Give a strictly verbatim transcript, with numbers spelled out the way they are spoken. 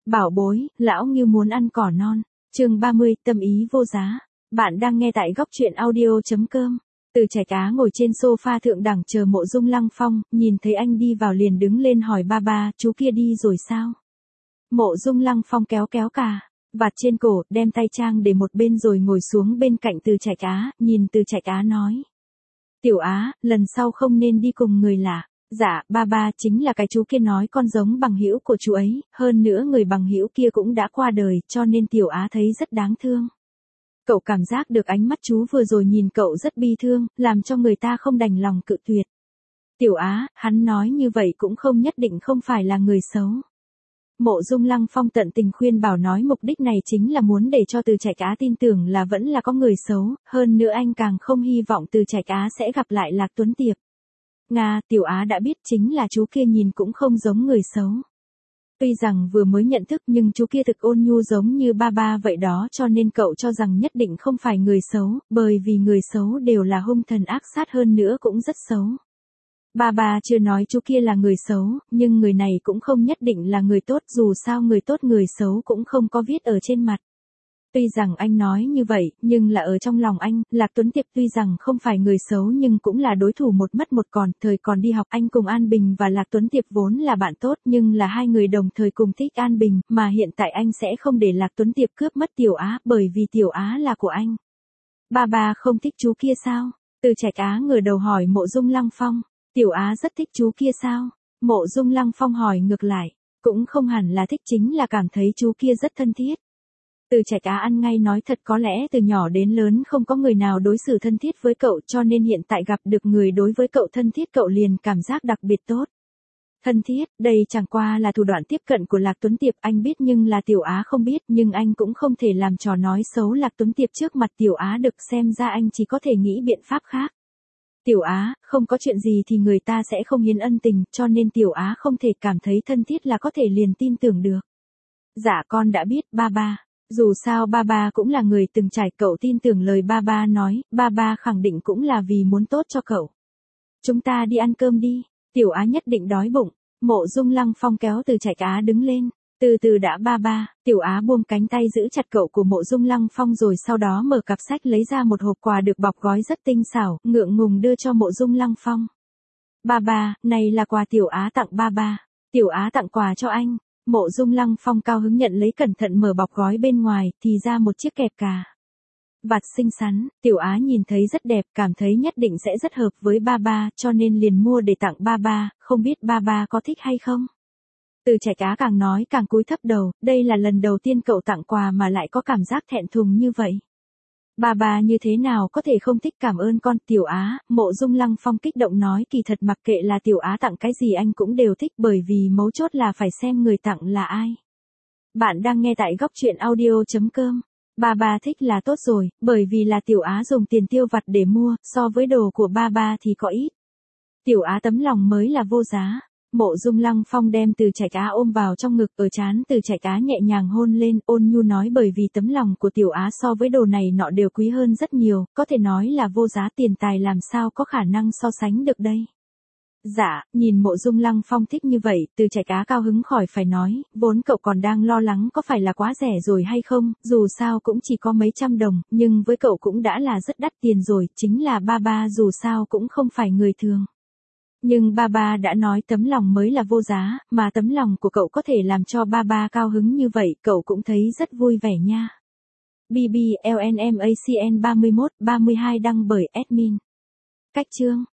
Bảo bối, lão Ngưu muốn ăn cỏ non. Chương ba mươi, tâm ý vô giá. Bạn đang nghe tại góc truyện audio chấm com. Từ Trạch Á ngồi trên sofa thượng đẳng chờ Mộ Dung Lăng Phong, nhìn thấy anh đi vào liền đứng lên hỏi ba ba, chú kia đi rồi sao? Mộ Dung Lăng Phong kéo kéo cà vạt trên cổ, đem tay trang để một bên rồi ngồi xuống bên cạnh Từ Trạch Á, nhìn Từ Trạch Á nói. Tiểu Á, lần sau không nên đi cùng người lạ. Dạ, ba ba, chính là cái chú kia nói con giống bằng hữu của chú ấy, hơn nữa người bằng hữu kia cũng đã qua đời, cho nên Tiểu Á thấy rất đáng thương. Cậu cảm giác được ánh mắt chú vừa rồi nhìn cậu rất bi thương, làm cho người ta không đành lòng cự tuyệt. Tiểu Á, hắn nói như vậy cũng không nhất định không phải là người xấu. Mộ Dung Lăng Phong tận tình khuyên bảo nói mục đích này chính là muốn để cho Từ Trạch Á tin tưởng là vẫn là có người xấu, hơn nữa anh càng không hy vọng Từ Trạch Á sẽ gặp lại Lạc Tuấn Tiệp. Nga, Tiểu Á đã biết chính là chú kia nhìn cũng không giống người xấu. Tuy rằng vừa mới nhận thức nhưng chú kia thực ôn nhu giống như ba ba vậy đó, cho nên cậu cho rằng nhất định không phải người xấu, bởi vì người xấu đều là hung thần ác sát, hơn nữa cũng rất xấu. Ba ba chưa nói chú kia là người xấu, nhưng người này cũng không nhất định là người tốt, dù sao người tốt người xấu cũng không có viết ở trên mặt. Tuy rằng anh nói như vậy, nhưng là ở trong lòng anh, Lạc Tuấn Tiệp tuy rằng không phải người xấu nhưng cũng là đối thủ một mất một còn, thời còn đi học anh cùng An Bình và Lạc Tuấn Tiệp vốn là bạn tốt nhưng là hai người đồng thời cùng thích An Bình, mà hiện tại anh sẽ không để Lạc Tuấn Tiệp cướp mất Tiểu Á, bởi vì Tiểu Á là của anh. Ba ba không thích chú kia sao? Từ Trạch Á ngửa đầu hỏi Mộ Dung Lăng Phong. Tiểu Á rất thích chú kia sao? Mộ Dung Lăng Phong hỏi ngược lại. Cũng không hẳn là thích, chính là cảm thấy chú kia rất thân thiết. Từ Trạch Á ăn ngay nói thật, có lẽ từ nhỏ đến lớn không có người nào đối xử thân thiết với cậu, cho nên hiện tại gặp được người đối với cậu thân thiết cậu liền cảm giác đặc biệt tốt. Thân thiết, đây chẳng qua là thủ đoạn tiếp cận của Lạc Tuấn Tiệp, anh biết nhưng là Tiểu Á không biết, nhưng anh cũng không thể làm trò nói xấu Lạc Tuấn Tiệp trước mặt Tiểu Á được, xem ra anh chỉ có thể nghĩ biện pháp khác. Tiểu Á, không có chuyện gì thì người ta sẽ không hiến ân tình, cho nên Tiểu Á không thể cảm thấy thân thiết là có thể liền tin tưởng được. Dạ con đã biết ba ba. Dù sao ba ba cũng là người từng trải, cậu tin tưởng lời ba ba nói, ba ba khẳng định cũng là vì muốn tốt cho cậu. Chúng ta đi ăn cơm đi, Tiểu Á nhất định đói bụng. Mộ Dung Lăng Phong kéo Từ Trạch Á đứng lên. Từ từ đã ba ba, Tiểu Á buông cánh tay giữ chặt cậu của Mộ Dung Lăng Phong rồi sau đó mở cặp sách lấy ra một hộp quà được bọc gói rất tinh xảo, ngượng ngùng đưa cho Mộ Dung Lăng Phong. Ba ba, này là quà Tiểu Á tặng ba ba. Tiểu Á tặng quà cho anh. Mộ Dung Lăng Phong cao hứng nhận lấy, cẩn thận mở bọc gói, bên ngoài thì ra một chiếc kẹp cà vạt xinh xắn. Tiểu Á nhìn thấy rất đẹp, cảm thấy nhất định sẽ rất hợp với ba ba, cho nên liền mua để tặng ba ba, không biết ba ba có thích hay không. Từ Trạch Á càng nói càng cúi thấp đầu, đây là lần đầu tiên cậu tặng quà mà lại có cảm giác thẹn thùng như vậy. Ba ba như thế nào có thể không thích, cảm ơn con. Tiểu Á, Mộ Dung Lăng Phong kích động nói, kỳ thật mặc kệ là Tiểu Á tặng cái gì anh cũng đều thích, bởi vì mấu chốt là phải xem người tặng là ai. Bạn đang nghe tại góc truyện audio chấm com. Ba ba thích là tốt rồi, bởi vì là Tiểu Á dùng tiền tiêu vặt để mua, so với đồ của ba ba thì có ít. Tiểu Á tấm lòng mới là vô giá. Mộ Dung Lăng Phong đem Từ Trạch Á ôm vào trong ngực, ở trán Từ Trạch Á nhẹ nhàng hôn lên, ôn nhu nói, bởi vì tấm lòng của Tiểu Á so với đồ này nọ đều quý hơn rất nhiều, có thể nói là vô giá, tiền tài làm sao có khả năng so sánh được đây. Dạ, nhìn Mộ Dung Lăng Phong thích như vậy, Từ Trạch Á cao hứng khỏi phải nói, vốn cậu còn đang lo lắng có phải là quá rẻ rồi hay không, dù sao cũng chỉ có mấy trăm đồng, nhưng với cậu cũng đã là rất đắt tiền rồi, chính là ba ba dù sao cũng không phải người thường. Nhưng ba ba đã nói tấm lòng mới là vô giá, mà tấm lòng của cậu có thể làm cho ba ba cao hứng như vậy, cậu cũng thấy rất vui vẻ nha. bê bê lờ en em a xê en ba mươi mốt ba mươi hai đăng bởi admin. Cách chương